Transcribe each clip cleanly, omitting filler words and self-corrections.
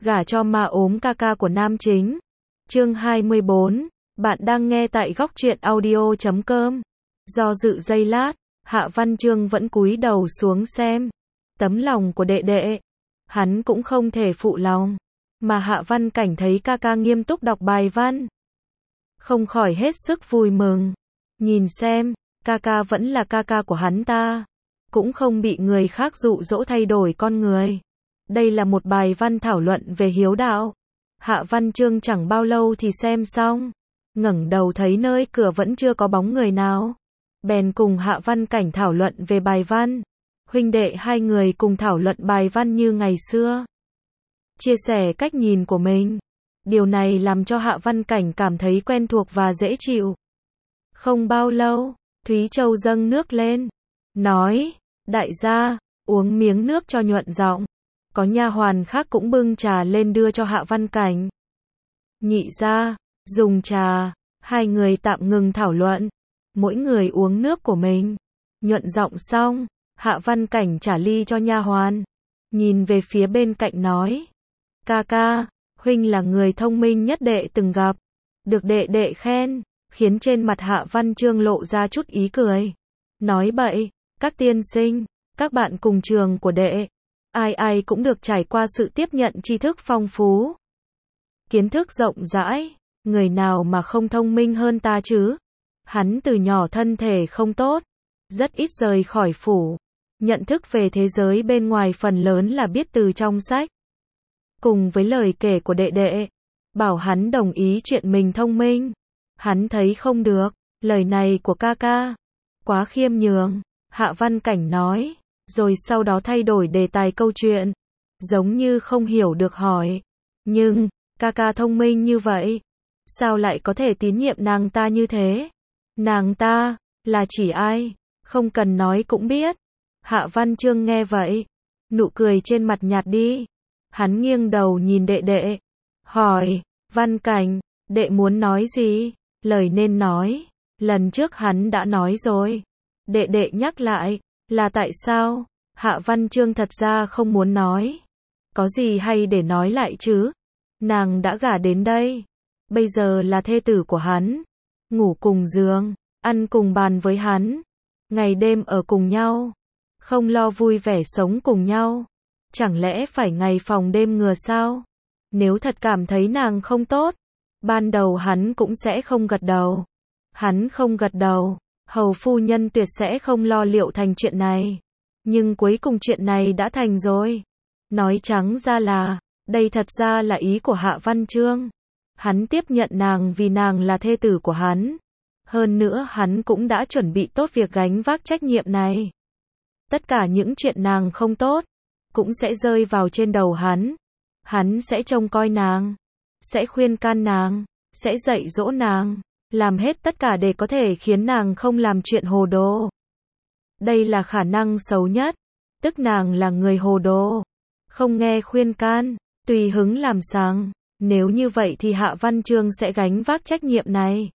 gả cho ma ốm ca ca của nam chính. Chương 24, bạn đang nghe tại góc truyện audio.com. Do dự giây lát, Hạ Văn Chương vẫn cúi đầu xuống xem tấm lòng của đệ đệ. Hắn cũng không thể phụ lòng, mà Hạ Văn Cảnh thấy ca ca nghiêm túc đọc bài văn, không khỏi hết sức vui mừng. Nhìn xem, ca ca vẫn là ca ca của hắn ta, cũng không bị người khác dụ dỗ thay đổi con người. Đây là một bài văn thảo luận về hiếu đạo. Hạ Văn Chương chẳng bao lâu thì xem xong, ngẩng đầu thấy nơi cửa vẫn chưa có bóng người nào, bèn cùng Hạ Văn Cảnh thảo luận về bài văn. Huynh đệ hai người cùng thảo luận bài văn như ngày xưa, chia sẻ cách nhìn của mình. Điều này làm cho Hạ Văn Cảnh cảm thấy quen thuộc và dễ chịu. Không bao lâu, Thúy Châu dâng nước lên, nói: đại gia, uống miếng nước cho nhuận giọng. Có nha hoàn khác cũng bưng trà lên đưa cho Hạ Văn Cảnh. Nhị gia, dùng trà. Hai người tạm ngừng thảo luận, mỗi người uống nước của mình. Nhuận giọng xong, Hạ Văn Cảnh trả ly cho nha hoàn, nhìn về phía bên cạnh nói: ca ca, huynh là người thông minh nhất đệ từng gặp. Được đệ đệ khen, khiến trên mặt Hạ Văn Chương lộ ra chút ý cười. Nói bậy, các tiên sinh, các bạn cùng trường của đệ, ai ai cũng được trải qua sự tiếp nhận tri thức phong phú, kiến thức rộng rãi, người nào mà không thông minh hơn ta chứ. Hắn từ nhỏ thân thể không tốt, rất ít rời khỏi phủ, nhận thức về thế giới bên ngoài phần lớn là biết từ trong sách. Cùng với lời kể của đệ đệ, bảo hắn đồng ý chuyện mình thông minh, hắn thấy không được. Lời này của ca ca quá khiêm nhường, Hạ Văn Cảnh nói, rồi sau đó thay đổi đề tài câu chuyện, giống như không hiểu được hỏi: nhưng, ca ca thông minh như vậy, sao lại có thể tín nhiệm nàng ta như thế? Nàng ta, là chỉ ai? Không cần nói cũng biết. Hạ Văn Chương nghe vậy, nụ cười trên mặt nhạt đi. Hắn nghiêng đầu nhìn đệ đệ, hỏi: Văn Cảnh, đệ muốn nói gì? Lời nên nói, lần trước hắn đã nói rồi. Đệ đệ nhắc lại, là tại sao? Hạ Văn Chương thật ra không muốn nói. Có gì hay để nói lại chứ? Nàng đã gả đến đây, bây giờ là thê tử của hắn, ngủ cùng giường, ăn cùng bàn với hắn, ngày đêm ở cùng nhau, không lo vui vẻ sống cùng nhau. Chẳng lẽ phải ngày phòng đêm ngừa sao? Nếu thật cảm thấy nàng không tốt, ban đầu hắn cũng sẽ không gật đầu. Hắn không gật đầu, hầu phu nhân tuyệt sẽ không lo liệu thành chuyện này. Nhưng cuối cùng chuyện này đã thành rồi. Nói trắng ra là, đây thật ra là ý của Hạ Văn Chương. Hắn tiếp nhận nàng vì nàng là thê tử của hắn. Hơn nữa hắn cũng đã chuẩn bị tốt việc gánh vác trách nhiệm này. Tất cả những chuyện nàng không tốt cũng sẽ rơi vào trên đầu hắn. Hắn sẽ trông coi nàng, sẽ khuyên can nàng, sẽ dạy dỗ nàng, làm hết tất cả để có thể khiến nàng không làm chuyện hồ đồ. Đây là khả năng xấu nhất, tức nàng là người hồ đồ, không nghe khuyên can, tùy hứng làm sằng. Nếu như vậy thì Hạ Văn Chương sẽ gánh vác trách nhiệm này.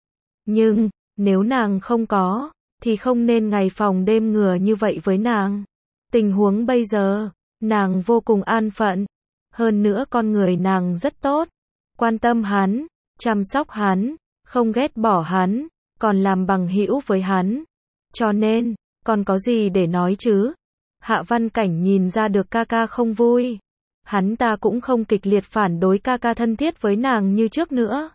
Nhưng, nếu nàng không có, thì không nên ngày phòng đêm ngừa như vậy với nàng. Tình huống bây giờ, nàng vô cùng an phận. Hơn nữa con người nàng rất tốt, quan tâm hắn, chăm sóc hắn, không ghét bỏ hắn, còn làm bằng hữu với hắn. Cho nên, còn có gì để nói chứ? Hạ Văn Cảnh nhìn ra được ca ca không vui. Hắn ta cũng không kịch liệt phản đối ca ca thân thiết với nàng như trước nữa,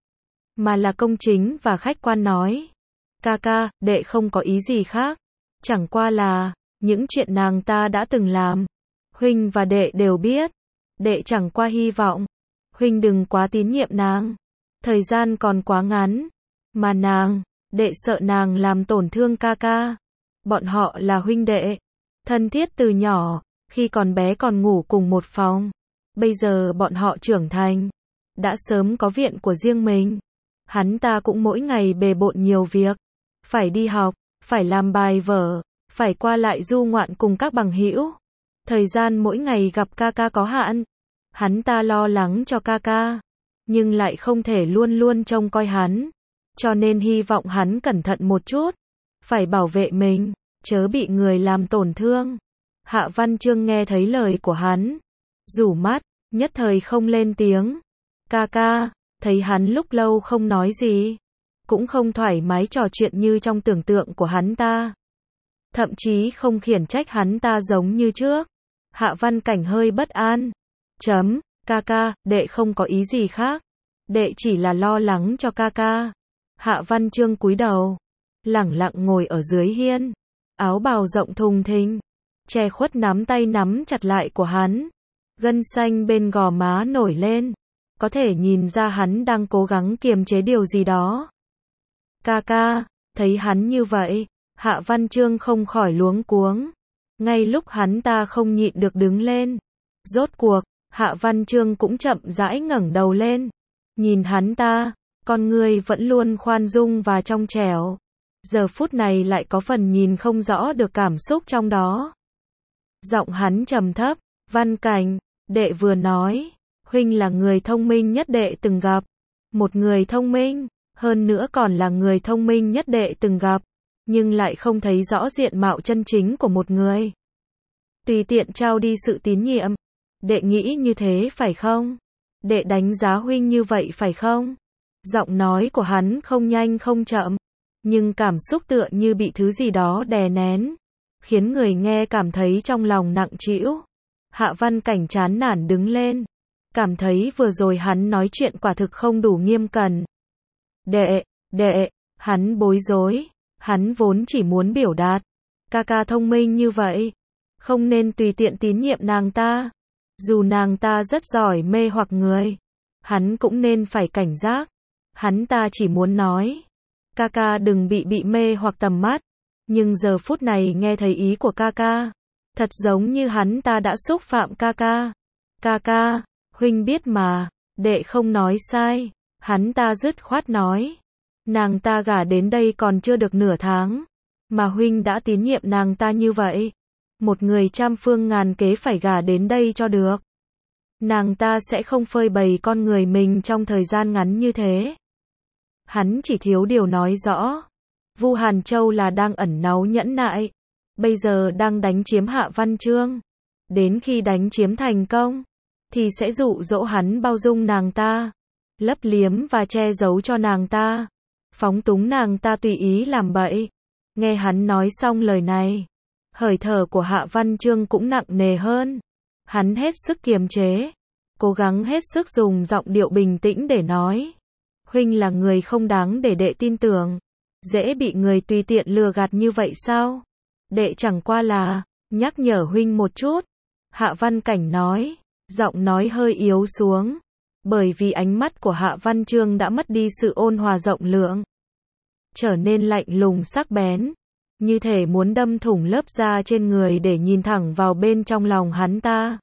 mà là công chính và khách quan nói: ca ca, đệ không có ý gì khác. Chẳng qua là, những chuyện nàng ta đã từng làm, huynh và đệ đều biết. Đệ chẳng qua hy vọng, huynh đừng quá tín nhiệm nàng. Thời gian còn quá ngắn, mà đệ sợ nàng làm tổn thương ca ca. Bọn họ là huynh đệ, thân thiết từ nhỏ, khi còn bé còn ngủ cùng một phòng. Bây giờ bọn họ trưởng thành, đã sớm có viện của riêng mình. Hắn ta cũng mỗi ngày bề bộn nhiều việc, phải đi học, phải làm bài vở, phải qua lại du ngoạn cùng các bằng hữu. Thời gian mỗi ngày gặp ca ca có hạn. Hắn ta lo lắng cho ca ca, nhưng lại không thể luôn luôn trông coi hắn. Cho nên hy vọng hắn cẩn thận một chút, phải bảo vệ mình, chớ bị người làm tổn thương. Hạ Văn Chương nghe thấy lời của hắn, rủ mắt, nhất thời không lên tiếng. Ca ca, thấy hắn lúc lâu không nói gì, cũng không thoải mái trò chuyện như trong tưởng tượng của hắn ta. Thậm chí không khiển trách hắn ta giống như trước. Hạ Văn Cảnh hơi bất an. Ca ca, đệ không có ý gì khác. Đệ chỉ là lo lắng cho ca ca. Hạ Văn Chương cúi đầu, lẳng lặng ngồi ở dưới hiên. Áo bào rộng thùng thình, che khuất nắm tay nắm chặt lại của hắn. Gân xanh bên gò má nổi lên. Có thể nhìn ra hắn đang cố gắng kiềm chế điều gì đó. Ca ca, thấy hắn như vậy, Hạ Văn Chương không khỏi luống cuống. Ngay lúc hắn ta không nhịn được đứng lên. Rốt cuộc, Hạ Văn Chương cũng chậm rãi ngẩng đầu lên. Nhìn hắn ta, con người vẫn luôn khoan dung và trong trẻo. Giờ phút này lại có phần nhìn không rõ được cảm xúc trong đó. Giọng hắn trầm thấp, Văn Cảnh, đệ vừa nói, huynh là người thông minh nhất đệ từng gặp. Một người thông minh, hơn nữa còn là người thông minh nhất đệ từng gặp, nhưng lại không thấy rõ diện mạo chân chính của một người. Tùy tiện trao đi sự tín nhiệm. Đệ nghĩ như thế phải không? Đệ đánh giá huynh như vậy phải không? Giọng nói của hắn không nhanh không chậm, nhưng cảm xúc tựa như bị thứ gì đó đè nén, khiến người nghe cảm thấy trong lòng nặng trĩu. Hạ Văn Cảnh chán nản đứng lên, cảm thấy vừa rồi hắn nói chuyện quả thực không đủ nghiêm cẩn. Đệ, hắn bối rối, hắn vốn chỉ muốn biểu đạt, ca ca thông minh như vậy, không nên tùy tiện tín nhiệm nàng ta. Dù nàng ta rất giỏi mê hoặc người, hắn cũng nên phải cảnh giác. Hắn ta chỉ muốn nói, ca ca đừng bị mê hoặc tầm mắt. Nhưng giờ phút này nghe thấy ý của ca ca, thật giống như hắn ta đã xúc phạm ca ca. Ca ca, huynh biết mà, đệ không nói sai. Hắn ta dứt khoát nói, nàng ta gả đến đây còn chưa được nửa tháng, mà huynh đã tín nhiệm nàng ta như vậy. Một người trăm phương ngàn kế phải gả đến đây cho được. Nàng ta sẽ không phơi bày con người mình trong thời gian ngắn như thế. Hắn chỉ thiếu điều nói rõ. Vu Hàn Châu là đang ẩn náu nhẫn nại, bây giờ đang đánh chiếm Hạ Văn Chương. Đến khi đánh chiếm thành công, thì sẽ dụ dỗ hắn bao dung nàng ta, lấp liếm và che giấu cho nàng ta, phóng túng nàng ta tùy ý làm bậy. Nghe hắn nói xong lời này, hơi thở của Hạ Văn Chương cũng nặng nề hơn. Hắn hết sức kiềm chế, cố gắng hết sức dùng giọng điệu bình tĩnh để nói. Huynh là người không đáng để đệ tin tưởng, dễ bị người tùy tiện lừa gạt như vậy sao? Đệ chẳng qua là nhắc nhở huynh một chút. Hạ Văn Cảnh nói, giọng nói hơi yếu xuống, bởi vì ánh mắt của Hạ Văn Chương đã mất đi sự ôn hòa rộng lượng, trở nên lạnh lùng sắc bén, như thể muốn đâm thủng lớp da trên người để nhìn thẳng vào bên trong lòng hắn ta.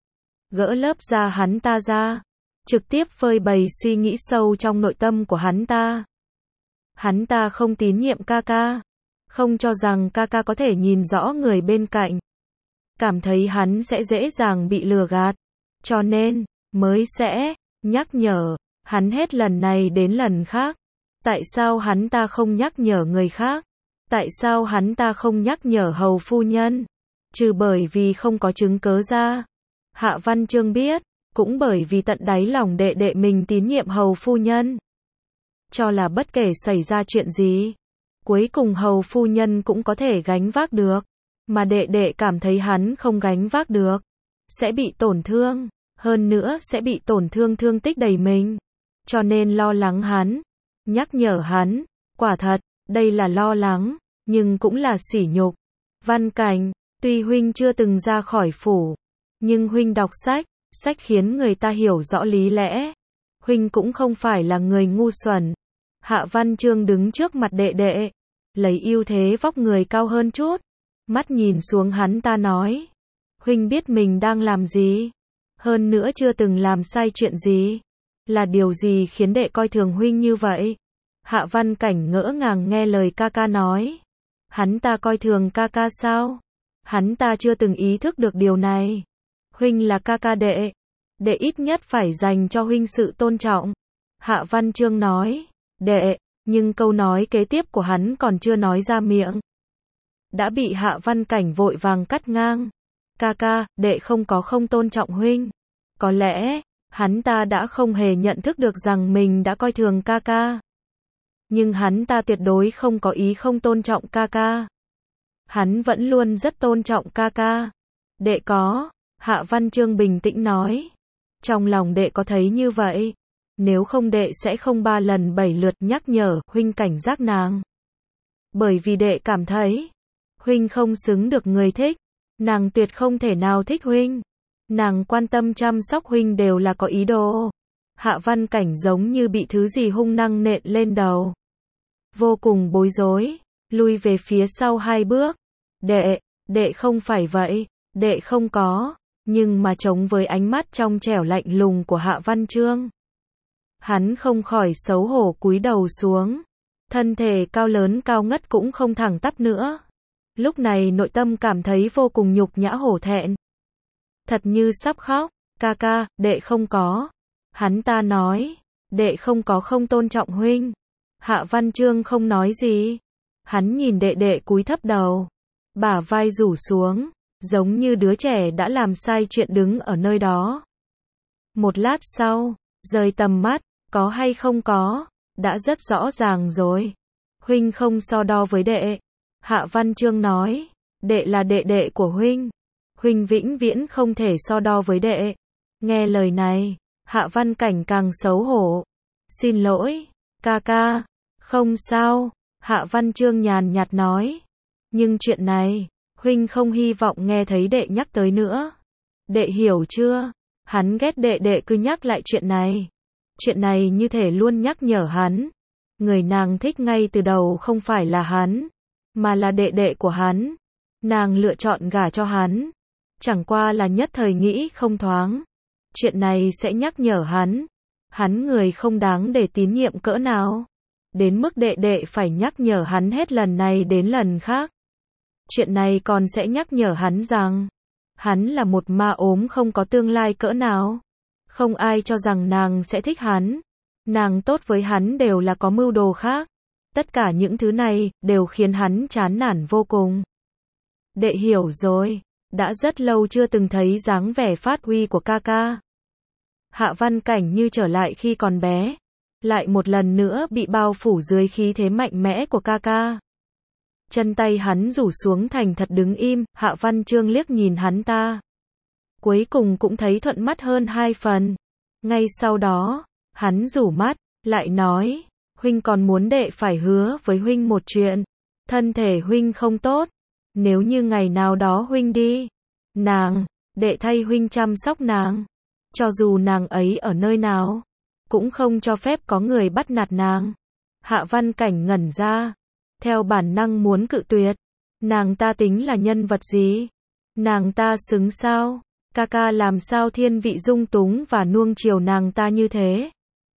Gỡ lớp da hắn ta ra, trực tiếp phơi bày suy nghĩ sâu trong nội tâm của hắn ta. Hắn ta không tín nhiệm ca ca, không cho rằng ca ca có thể nhìn rõ người bên cạnh, cảm thấy hắn sẽ dễ dàng bị lừa gạt, cho nên mới sẽ nhắc nhở hắn hết lần này đến lần khác. Tại sao hắn ta không nhắc nhở người khác? Tại sao hắn ta không nhắc nhở hầu phu nhân? Trừ bởi vì không có chứng cớ ra. Hạ Văn Chương biết, cũng bởi vì tận đáy lòng đệ đệ mình tín nhiệm hầu phu nhân, cho là bất kể xảy ra chuyện gì, cuối cùng hầu phu nhân cũng có thể gánh vác được, mà đệ đệ cảm thấy hắn không gánh vác được, sẽ bị tổn thương, hơn nữa sẽ bị tổn thương thương tích đầy mình, cho nên lo lắng hắn, nhắc nhở hắn. Quả thật, đây là lo lắng, nhưng cũng là sỉ nhục. Văn Cảnh, tuy huynh chưa từng ra khỏi phủ, nhưng huynh đọc sách, sách khiến người ta hiểu rõ lý lẽ. Huynh cũng không phải là người ngu xuẩn. Hạ Văn Chương đứng trước mặt đệ đệ, lấy ưu thế vóc người cao hơn chút, mắt nhìn xuống hắn ta nói, huynh biết mình đang làm gì, hơn nữa chưa từng làm sai chuyện gì, là điều gì khiến đệ coi thường huynh như vậy? Hạ Văn Cảnh ngỡ ngàng nghe lời ca ca nói. Hắn ta coi thường ca ca sao? Hắn ta chưa từng ý thức được điều này. Huynh là ca ca đệ, đệ ít nhất phải dành cho huynh sự tôn trọng. Hạ Văn Chương nói, đệ, nhưng câu nói kế tiếp của hắn còn chưa nói ra miệng, đã bị Hạ Văn Cảnh vội vàng cắt ngang. Ca ca, đệ không có không tôn trọng huynh. Có lẽ, hắn ta đã không hề nhận thức được rằng mình đã coi thường ca ca. Nhưng hắn ta tuyệt đối không có ý không tôn trọng ca ca. Hắn vẫn luôn rất tôn trọng ca ca. Đệ có, Hạ Văn Chương bình tĩnh nói. Trong lòng đệ có thấy như vậy. Nếu không đệ sẽ không 3 lần 7 lượt nhắc nhở huynh cảnh giác nàng. Bởi vì đệ cảm thấy, huynh không xứng được người thích. Nàng tuyệt không thể nào thích huynh. Nàng quan tâm chăm sóc huynh đều là có ý đồ. Hạ Văn Cảnh giống như bị thứ gì hung năng nện lên đầu. Vô cùng bối rối, lui về phía sau 2 bước. Đệ không phải vậy, đệ không có. Nhưng mà chống với ánh mắt trong trẻo lạnh lùng của Hạ Văn Chương, hắn không khỏi xấu hổ cúi đầu xuống. Thân thể cao lớn cao ngất cũng không thẳng tắp nữa. Lúc này nội tâm cảm thấy vô cùng nhục nhã hổ thẹn. Thật như sắp khóc. Ca ca, đệ không có. Hắn ta nói, đệ không có không tôn trọng huynh. Hạ Văn Chương không nói gì. Hắn nhìn đệ đệ cúi thấp đầu, bả vai rủ xuống, giống như đứa trẻ đã làm sai chuyện đứng ở nơi đó. Một lát sau, rời tầm mắt, có hay không có, đã rất rõ ràng rồi. Huynh không so đo với đệ. Hạ Văn Chương nói, đệ là đệ đệ của huynh. Huynh vĩnh viễn không thể so đo với đệ. Nghe lời này, Hạ Văn Cảnh càng xấu hổ. Xin lỗi, ca ca. Không sao, Hạ Văn Chương nhàn nhạt nói. Nhưng chuyện này, huynh không hy vọng nghe thấy đệ nhắc tới nữa. Đệ hiểu chưa? Hắn ghét đệ cứ nhắc lại chuyện này. Chuyện này như thể luôn nhắc nhở hắn. Người nàng thích ngay từ đầu không phải là hắn, mà là đệ của hắn. Nàng lựa chọn gả cho hắn. Chẳng qua là nhất thời nghĩ không thoáng. Chuyện này sẽ nhắc nhở hắn. Hắn người không đáng để tín nhiệm cỡ nào. Đến mức đệ phải nhắc nhở hắn hết lần này đến lần khác. Chuyện này còn sẽ nhắc nhở hắn rằng, hắn là một ma ốm không có tương lai cỡ nào. Không ai cho rằng nàng sẽ thích hắn. Nàng tốt với hắn đều là có mưu đồ khác. Tất cả những thứ này, đều khiến hắn chán nản vô cùng. Đệ hiểu rồi. Đã rất lâu chưa từng thấy dáng vẻ phát huy của ca ca. Hạ Văn Cảnh như trở lại khi còn bé. Lại một lần nữa bị bao phủ dưới khí thế mạnh mẽ của ca ca. Chân tay hắn rủ xuống thành thật đứng im. Hạ Văn Chương liếc nhìn hắn ta. Cuối cùng cũng thấy thuận mắt hơn 2 phần. Ngay sau đó, hắn rủ mắt, lại nói, huynh còn muốn đệ phải hứa với huynh một chuyện. Thân thể huynh không tốt. Nếu như ngày nào đó huynh đi, đệ thay huynh chăm sóc nàng. Cho dù nàng ấy ở nơi nào, cũng không cho phép có người bắt nạt nàng. Hạ Văn Cảnh ngẩn ra, theo bản năng muốn cự tuyệt. Nàng ta tính là nhân vật gì? Nàng ta xứng sao? Ca ca làm sao thiên vị dung túng và nuông chiều nàng ta như thế?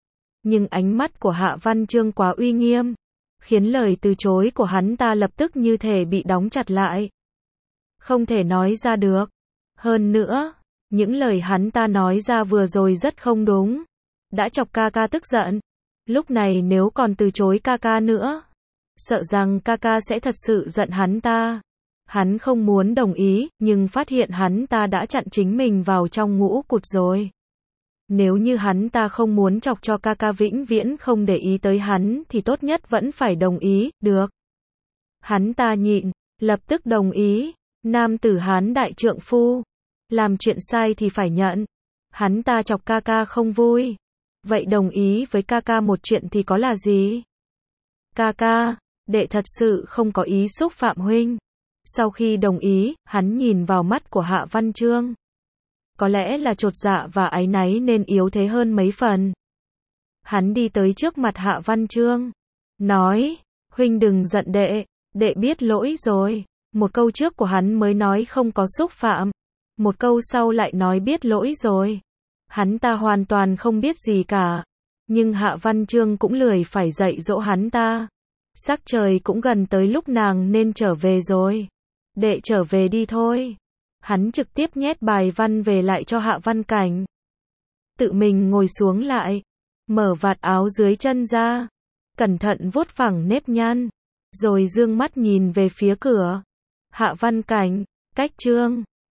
Nhưng ánh mắt của Hạ Văn Chương quá uy nghiêm, khiến lời từ chối của hắn ta lập tức như thể bị đóng chặt lại. Không thể nói ra được. Hơn nữa, những lời hắn ta nói ra vừa rồi rất không đúng. Đã chọc ca ca tức giận. Lúc này nếu còn từ chối ca ca nữa, sợ rằng ca ca sẽ thật sự giận hắn ta. Hắn không muốn đồng ý, nhưng phát hiện hắn ta đã chặn chính mình vào trong ngũ cụt rồi. Nếu như hắn ta không muốn chọc cho ca ca vĩnh viễn không để ý tới hắn thì tốt nhất vẫn phải đồng ý, được. Hắn ta nhịn, lập tức đồng ý. Nam tử Hán đại trượng phu. Làm chuyện sai thì phải nhận. Hắn ta chọc ca ca không vui. Vậy đồng ý với ca ca một chuyện thì có là gì? Ca ca, đệ thật sự không có ý xúc phạm huynh. Sau khi đồng ý, hắn nhìn vào mắt của Hạ Văn Chương. Có lẽ là chột dạ và áy náy nên yếu thế hơn mấy phần. Hắn đi tới trước mặt Hạ Văn Chương, nói, huynh đừng giận đệ biết lỗi rồi. Một câu trước của hắn mới nói không có xúc phạm. Một câu sau lại nói biết lỗi rồi. Hắn ta hoàn toàn không biết gì cả. Nhưng Hạ Văn Chương cũng lười phải dạy dỗ hắn ta. Sắc trời cũng gần tới lúc nàng nên trở về rồi. Đệ trở về đi thôi. Hắn trực tiếp nhét bài văn về lại cho Hạ Văn Cảnh. Tự mình ngồi xuống lại. Mở vạt áo dưới chân ra. Cẩn thận vuốt phẳng nếp nhăn. Rồi dương mắt nhìn về phía cửa. Hạ Văn Cảnh, cách chương